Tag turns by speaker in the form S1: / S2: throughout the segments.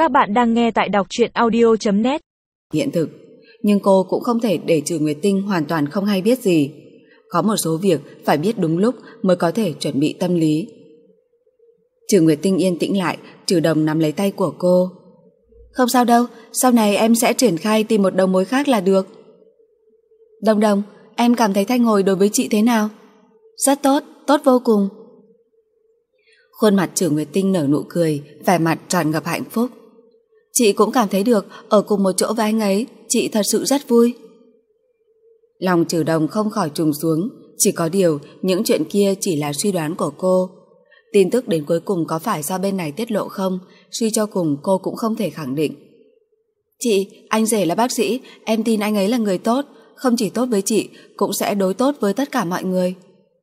S1: Các bạn đang nghe tại đọc truyện audio.net.
S2: Hiện thực, nhưng cô cũng không thể để Trừ Nguyệt Tinh hoàn toàn không hay biết gì. Có một số việc phải biết đúng lúc mới có thể chuẩn bị tâm lý. Trừ Nguyệt Tinh yên tĩnh lại, Trừ Đồng nắm lấy tay của cô. Không sao đâu, sau này em sẽ triển khai tìm một đầu mối khác là được. Đồng Đồng, em cảm thấy Thanh Hồi đối với chị thế nào? Rất tốt, tốt vô cùng. Khuôn mặt Trừ Nguyệt Tinh nở nụ cười, vẻ mặt tràn ngập hạnh phúc. Chị cũng cảm thấy được ở cùng một chỗ với anh ấy, chị thật sự rất vui. Lòng Trừ Đồng không khỏi trùng xuống, chỉ có điều những chuyện kia chỉ là suy đoán của cô. Tin tức đến cuối cùng có phải do bên này tiết lộ không, suy cho cùng cô cũng không thể khẳng định. Chị, anh rể là bác sĩ, em tin anh ấy là người tốt, không chỉ tốt với chị, cũng sẽ đối tốt với tất cả mọi người.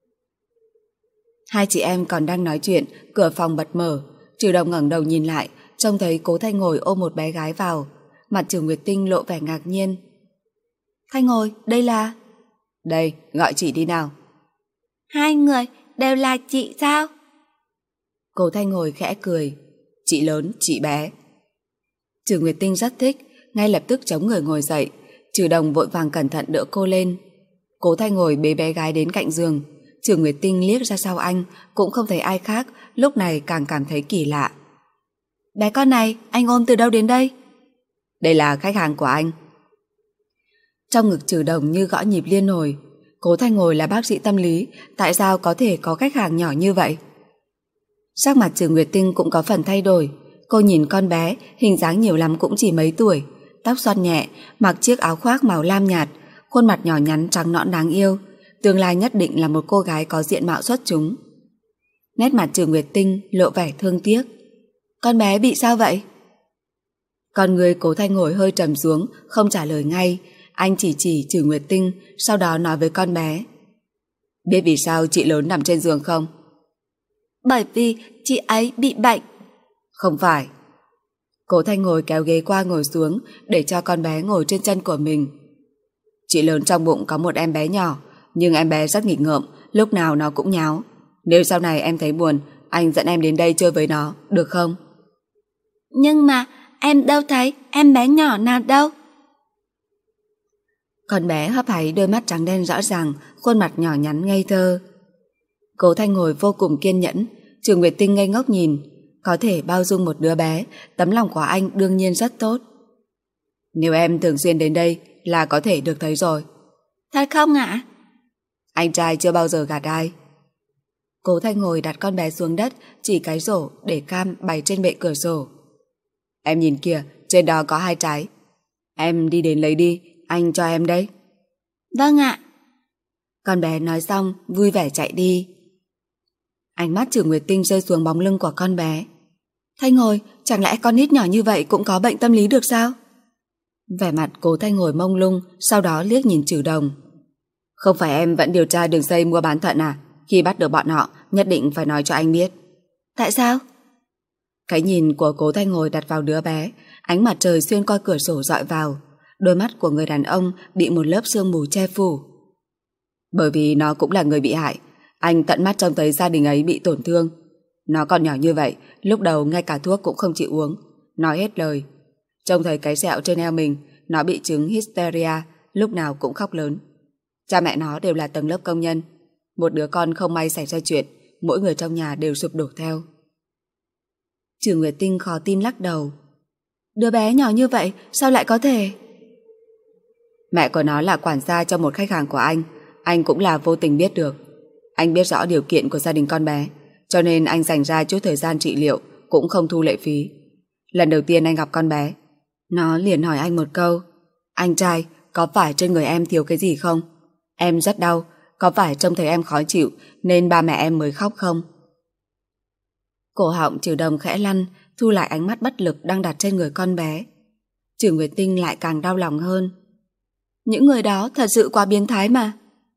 S2: Hai chị em còn đang nói chuyện, cửa phòng bật mở, Trừ Đồng ngẩng đầu nhìn lại, trông thấy Cố Thanh Hồi ôm một bé gái vào, mặt Trừ Nguyệt Tinh lộ vẻ ngạc nhiên. Thanh Hồi, đây là... Đây, gọi chị đi nào.
S3: Hai người đều là chị sao?
S2: Cố Thanh Hồi khẽ cười. Chị lớn, chị bé. Trừ Nguyệt Tinh rất thích, ngay lập tức chống người ngồi dậy. Trừ Đồng vội vàng cẩn thận đỡ cô lên. Cố Thanh Hồi bế bé gái đến cạnh giường. Trừ Nguyệt Tinh liếc ra sau anh, cũng không thấy ai khác, lúc này càng cảm thấy kỳ lạ. Bé con này, anh ôm từ đâu đến đây? Đây là khách hàng của anh. Trong ngực Trừ Đồng như gõ nhịp liên hồi. Cố Thanh Hồi là bác sĩ tâm lý, tại sao có thể có khách hàng nhỏ như vậy? Sắc mặt Trừ Nguyệt Tinh cũng có phần thay đổi. Cô nhìn con bé, hình dáng nhiều lắm cũng chỉ mấy tuổi, tóc xoăn nhẹ, mặc chiếc áo khoác màu lam nhạt, khuôn mặt nhỏ nhắn trắng nõn đáng yêu, tương lai nhất định là một cô gái có diện mạo xuất chúng. Nét mặt Trừ Nguyệt Tinh lộ vẻ thương tiếc. Con bé bị sao vậy? Con người Cố Thanh Hồi hơi trầm xuống, không trả lời ngay. Anh chỉ Trừ Nguyệt Tinh, sau đó nói với con bé. Biết vì sao chị lớn nằm trên giường không?
S3: Bởi vì chị ấy bị bệnh.
S2: Không phải. Cố Thanh Hồi kéo ghế qua ngồi xuống, để cho con bé ngồi trên chân của mình. Chị lớn trong bụng có một em bé nhỏ, nhưng em bé rất nghịch ngợm, lúc nào nó cũng nháo. Nếu sau này em thấy buồn, anh dẫn em đến đây chơi với nó, được không?
S3: Nhưng mà em đâu thấy em bé nhỏ nào đâu.
S2: Con bé hấp háy đôi mắt trắng đen rõ ràng, khuôn mặt nhỏ nhắn ngây thơ. Cố Thanh Hồi vô cùng kiên nhẫn. Trừ Nguyệt Tinh ngây ngốc nhìn. Có thể bao dung một đứa bé, tấm lòng của anh đương nhiên rất tốt. Nếu em thường xuyên đến đây là có thể được thấy rồi.
S3: Thật không ạ?
S2: Anh trai chưa bao giờ gạt ai. Cố Thanh Hồi đặt con bé xuống đất, chỉ cái rổ để cam bày trên bệ cửa sổ. Em nhìn kìa, trên đó có 2 trái. Em đi đến lấy đi, anh cho em đấy.
S3: Vâng ạ.
S2: Con bé nói xong, vui vẻ chạy đi. Ánh mắt Trừ Nguyệt Tinh rơi xuống bóng lưng của con bé. Thanh Hồi, chẳng lẽ con nít nhỏ như vậy cũng có bệnh tâm lý được sao? Vẻ mặt Cố Thanh Hồi mông lung, sau đó liếc nhìn Trừ Đồng. Không phải em vẫn điều tra đường dây mua bán thận à? Khi bắt được bọn họ, nhất định phải nói cho anh biết. Tại sao? Cái nhìn của Cố Thanh Hồi đặt vào đứa bé, ánh mặt trời xuyên qua cửa sổ dọi vào. Đôi mắt của người đàn ông bị một lớp sương mù che phủ. Bởi vì nó cũng là người bị hại. Anh tận mắt trông thấy gia đình ấy bị tổn thương. Nó còn nhỏ như vậy, lúc đầu ngay cả thuốc cũng không chịu uống, nói hết lời. Trông thấy cái sẹo trên eo mình, nó bị chứng hysteria, lúc nào cũng khóc lớn. Cha mẹ nó đều là tầng lớp công nhân. Một đứa con không may xảy ra chuyện, mỗi người trong nhà đều sụp đổ theo. Trừ Nguyệt Tinh khó tin lắc đầu. Đứa bé nhỏ như vậy, sao lại có thể? Mẹ của nó là quản gia cho một khách hàng của anh cũng là vô tình biết được. Anh biết rõ điều kiện của gia đình con bé, cho nên anh dành ra chút thời gian trị liệu, cũng không thu lệ phí. Lần đầu tiên anh gặp con bé, nó liền hỏi anh một câu. Anh trai, có phải trên người em thiếu cái gì không? Em rất đau, có phải trông thấy em khó chịu nên ba mẹ em mới khóc không? Cổ họng Trừ Đồng khẽ lăn, thu lại ánh mắt bất lực đang đặt trên người con bé. Trừ Nguyệt Tinh lại càng đau lòng hơn. Những người đó thật sự quá biến thái mà.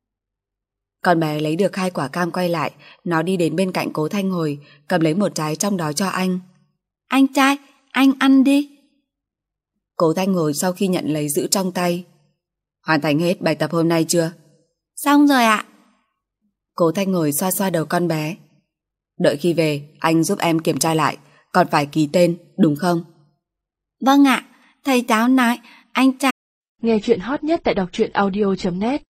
S2: Con bé lấy được 2 quả cam quay lại, nó đi đến bên cạnh Cố Thanh Hồi, cầm lấy một trái trong đó cho anh. Anh trai, anh ăn đi. Cố Thanh Hồi sau khi nhận lấy giữ trong tay. Hoàn thành hết bài tập hôm nay chưa?
S3: Xong rồi ạ.
S2: Cố Thanh Hồi xoa xoa đầu con bé. Đợi khi về, anh giúp em kiểm tra lại, còn phải ký tên, đúng không?
S3: Vâng ạ, thầy giáo nói anh trai.
S1: Nghe chuyện hot nhất tại đọc truyện audio.net